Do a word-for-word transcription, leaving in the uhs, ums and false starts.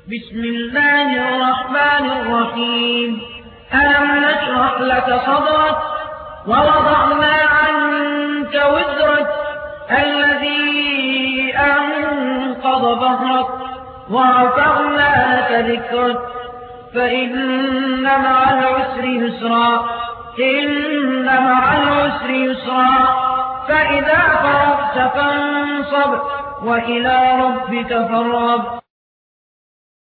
بسم الله الرحمن الرحيم ألم نشرح لك صدرك ووضعنا عنك وزرك الذي أنقض ظهرك ورفعنا لك ذكرك فإن مع العسر يسرا إن مع العسر يسرا فإذا فرغت فانصب وإلى ربك فارغب